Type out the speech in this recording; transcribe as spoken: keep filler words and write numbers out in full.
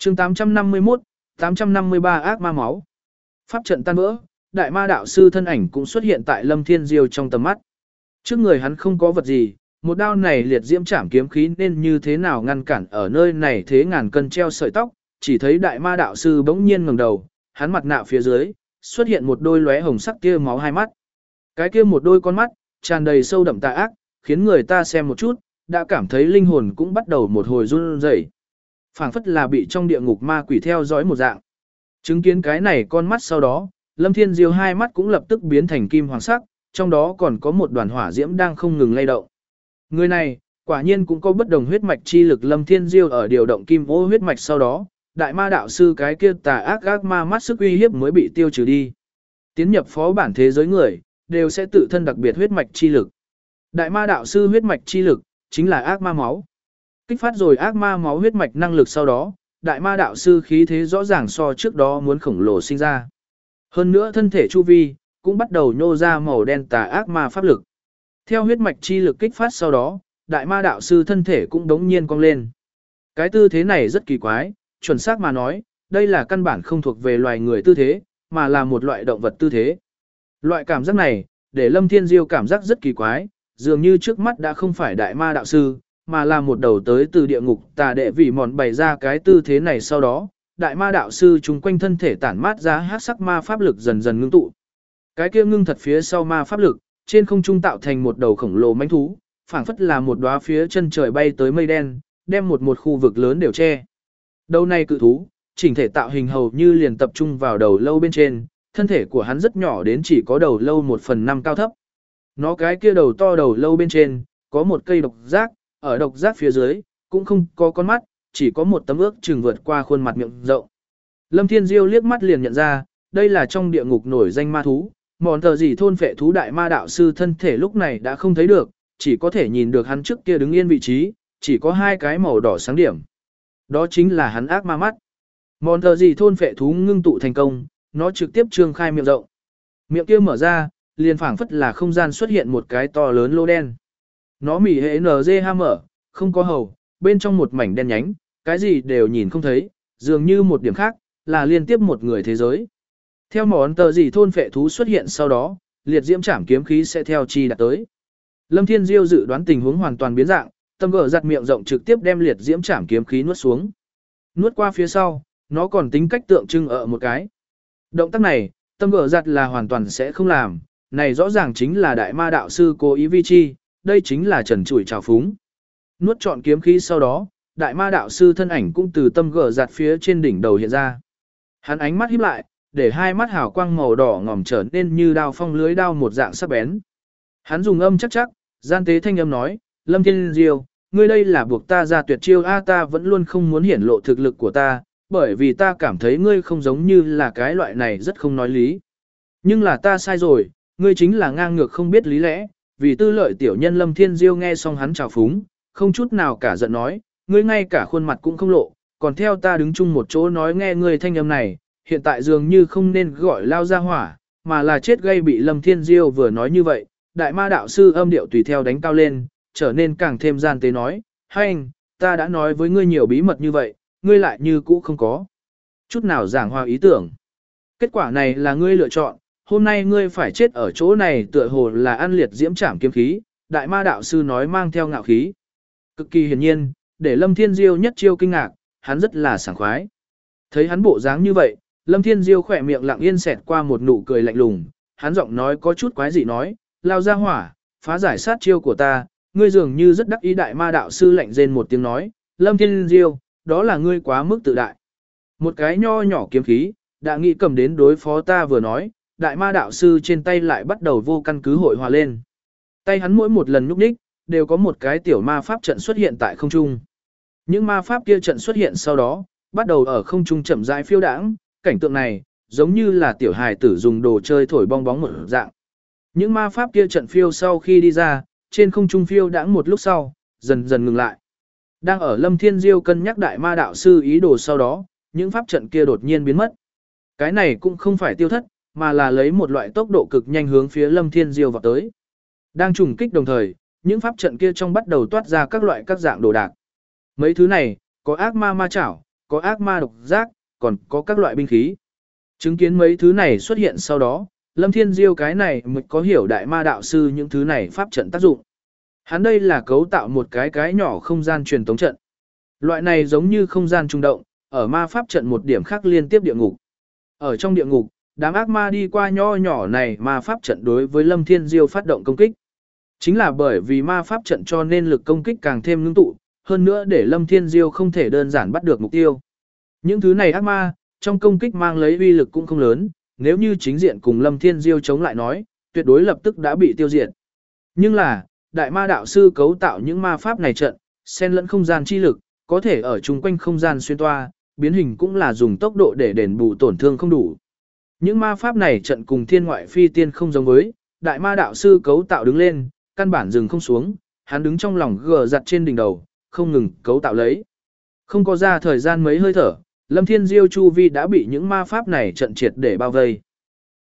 chương tám trăm năm mươi mốt, tám trăm năm mươi ba ác ma máu. Pháp trận tan vỡ, đại ma đạo sư thân ảnh cũng xuất hiện tại Lâm Thiên Diêu trong tầm mắt. Trước người hắn không có vật gì, một đao này liệt diễm chảm kiếm khí nên như thế nào ngăn cản ở nơi này thế ngàn cân treo sợi tóc, chỉ thấy đại ma đạo sư bỗng nhiên ngẩng đầu, hắn mặt nạ phía dưới, xuất hiện một đôi lóe hồng sắc tia máu hai mắt. Cái kia một đôi con mắt, tràn đầy sâu đậm tà ác, khiến người ta xem một chút, đã cảm thấy linh hồn cũng bắt đầu một hồi run rẩy. Phảng phất là bị trong địa ngục ma quỷ theo dõi một dạng. Chứng kiến cái này con mắt sau đó, Lâm Thiên Diêu hai mắt cũng lập tức biến thành kim hoàng sắc, trong đó còn có một đoàn hỏa diễm đang không ngừng lay động. Người này, quả nhiên cũng có bất đồng huyết mạch chi lực. Lâm Thiên Diêu ở điều động kim ô huyết mạch sau đó, đại ma đạo sư cái kia tà ác ác ma mắt sức uy hiếp mới bị tiêu trừ đi. Tiến nhập phó bản thế giới người, đều sẽ tự thân đặc biệt huyết mạch chi lực. Đại ma đạo sư huyết mạch chi lực, chính là ác ma máu. Kích phát rồi ác ma máu huyết mạch năng lực sau đó, đại ma đạo sư khí thế rõ ràng so trước đó muốn khổng lồ sinh ra. Hơn nữa thân thể chu vi, cũng bắt đầu nhô ra màu đen tà ác ma pháp lực. Theo huyết mạch chi lực kích phát sau đó, đại ma đạo sư thân thể cũng đống nhiên cong lên. Cái tư thế này rất kỳ quái, chuẩn xác mà nói, đây là căn bản không thuộc về loài người tư thế, mà là một loại động vật tư thế. Loại cảm giác này, để Lâm Thiên Diêu cảm giác rất kỳ quái, dường như trước mắt đã không phải đại ma đạo sư, mà là một đầu tới từ địa ngục tà đệ vì mòn bày ra cái tư thế này sau đó, đại ma đạo sư chung quanh thân thể tản mát ra hắc sắc ma pháp lực dần dần ngưng tụ. Cái kia ngưng thật phía sau ma pháp lực, trên không trung tạo thành một đầu khổng lồ mãnh thú, phảng phất là một đóa phía chân trời bay tới mây đen, đem một một khu vực lớn đều che. Đầu này cự thú, chỉnh thể tạo hình hầu như liền tập trung vào đầu lâu bên trên, thân thể của hắn rất nhỏ đến chỉ có đầu lâu một phần năm cao thấp. Nó cái kia đầu to đầu lâu bên trên, có một cây độc giác, ở độc giác phía dưới, cũng không có con mắt, chỉ có một tấm ước chừng vượt qua khuôn mặt miệng rộng. Lâm Thiên Diêu liếc mắt liền nhận ra, đây là trong địa ngục nổi danh ma thú, mòn tờ gì thôn phệ thú đại ma đạo sư thân thể lúc này đã không thấy được, chỉ có thể nhìn được hắn trước kia đứng yên vị trí, chỉ có hai cái màu đỏ sáng điểm. Đó chính là hắn ác ma mắt. Mòn tờ gì thôn phệ thú ngưng tụ thành công, nó trực tiếp trương khai miệng rộng. Miệng kia mở ra, liền phảng phất là không gian xuất hiện một cái to lớn lô đen. Nó mỉ hệ en giê ha mở, không có hầu, bên trong một mảnh đen nhánh, cái gì đều nhìn không thấy, dường như một điểm khác, là liên tiếp một người thế giới. Theo món tờ gì thôn phệ thú xuất hiện sau đó, liệt diễm trảm kiếm khí sẽ theo chi đạt tới. Lâm Thiên Diêu dự đoán tình huống hoàn toàn biến dạng, tâm gở giặt miệng rộng trực tiếp đem liệt diễm trảm kiếm khí nuốt xuống. Nuốt qua phía sau, nó còn tính cách tượng trưng ở một cái. Động tác này, tâm gở giặt là hoàn toàn sẽ không làm, này rõ ràng chính là đại ma đạo sư cố ý vi chi, đây chính là trần trụi trào phúng. Nuốt trọn kiếm khí sau đó, đại ma đạo sư thân ảnh cũng từ tâm gở giặt phía trên đỉnh đầu hiện ra. Hắn ánh mắt híp lại, để hai mắt hào quang màu đỏ ngòm trở nên như đao phong lưới đao một dạng sắc bén. Hắn dùng âm chắc chắc, gian tế thanh âm nói, Lâm Thiên Diêu, ngươi đây là buộc ta ra tuyệt chiêu a, ta vẫn luôn không muốn hiển lộ thực lực của ta, bởi vì ta cảm thấy ngươi không giống như là cái loại này rất không nói lý. Nhưng là ta sai rồi, ngươi chính là ngang ngược không biết lý lẽ, vì tư lợi tiểu nhân. Lâm Thiên Diêu nghe xong hắn chào phúng, không chút nào cả giận nói, ngươi ngay cả khuôn mặt cũng không lộ, còn theo ta đứng chung một chỗ nói nghe ngươi thanh âm này, hiện tại dường như không nên gọi lao ra hỏa, mà là chết gây bị. Lâm Thiên Diêu vừa nói như vậy, đại ma đạo sư âm điệu tùy theo đánh cao lên, trở nên càng thêm gian tế nói, hành, ta đã nói với ngươi nhiều bí mật như vậy, ngươi lại như cũ không có chút nào giảng hòa ý tưởng. Kết quả này là ngươi lựa chọn, hôm nay ngươi phải chết ở chỗ này, tựa hồ là ăn liệt diễm trảm kiếm khí, đại ma đạo sư nói mang theo ngạo khí. Cực kỳ hiển nhiên, để Lâm Thiên Diêu nhất chiêu kinh ngạc, hắn rất là sảng khoái. Thấy hắn bộ dáng như vậy, Lâm Thiên Diêu khỏe miệng lặng yên xẹt qua một nụ cười lạnh lùng, hắn giọng nói có chút quái dị nói, lao ra hỏa, phá giải sát chiêu của ta, ngươi dường như rất đắc ý. Đại ma đạo sư lạnh rên một tiếng nói, Lâm Thiên Diêu, đó là ngươi quá mức tự đại. Một cái nho nhỏ kiếm khí, đã nghĩ cầm đến đối phó ta. Vừa nói, đại ma đạo sư trên tay lại bắt đầu vô căn cứ hội hòa lên. Tay hắn mỗi một lần nhúc nhích, đều có một cái tiểu ma pháp trận xuất hiện tại không trung. Những ma pháp kia trận xuất hiện sau đó, bắt đầu ở không trung chậm rãi phiêu đãng, cảnh tượng này, giống như là tiểu hài tử dùng đồ chơi thổi bong bóng một dạng. Những ma pháp kia trận phiêu sau khi đi ra, trên không trung phiêu đãng một lúc sau, dần dần ngừng lại. Đang ở Lâm Thiên Diêu cân nhắc đại ma đạo sư ý đồ sau đó, những pháp trận kia đột nhiên biến mất. Cái này cũng không phải tiêu thất, mà là lấy một loại tốc độ cực nhanh hướng phía Lâm Thiên Diêu vào tới. Đang trùng kích đồng thời, những pháp trận kia trong bắt đầu toát ra các loại các dạng đồ đạc. Mấy thứ này, có ác ma ma chảo, có ác ma độc giác, còn có các loại binh khí. Chứng kiến mấy thứ này xuất hiện sau đó, Lâm Thiên Diêu cái này mới có hiểu đại ma đạo sư những thứ này pháp trận tác dụng. Hắn đây là cấu tạo một cái cái nhỏ không gian truyền tống trận. Loại này giống như không gian trung động, ở ma pháp trận một điểm khác liên tiếp địa ngục. Ở trong địa ngục, đám ác ma đi qua nho nhỏ này ma pháp trận đối với Lâm Thiên Diêu phát động công kích. Chính là bởi vì ma pháp trận cho nên lực công kích càng thêm ngưng tụ, hơn nữa để Lâm Thiên Diêu không thể đơn giản bắt được mục tiêu. Những thứ này ác ma, trong công kích mang lấy uy lực cũng không lớn, nếu như chính diện cùng Lâm Thiên Diêu chống lại nói, tuyệt đối lập tức đã bị tiêu diệt. Nhưng là, đại ma đạo sư cấu tạo những ma pháp này trận, xen lẫn không gian chi lực, có thể ở chung quanh không gian xuyên toa, biến hình cũng là dùng tốc độ để đền bù tổn thương không đủ. Những ma pháp này trận cùng thiên ngoại phi tiên không giống với, đại ma đạo sư cấu tạo đứng lên, căn bản dừng không xuống, hắn đứng trong lòng gờ giặt trên đỉnh đầu, không ngừng cấu tạo lấy. Không có ra thời gian mấy hơi thở, Lâm Thiên Diêu chu vi đã bị những ma pháp này trận triệt để bao vây.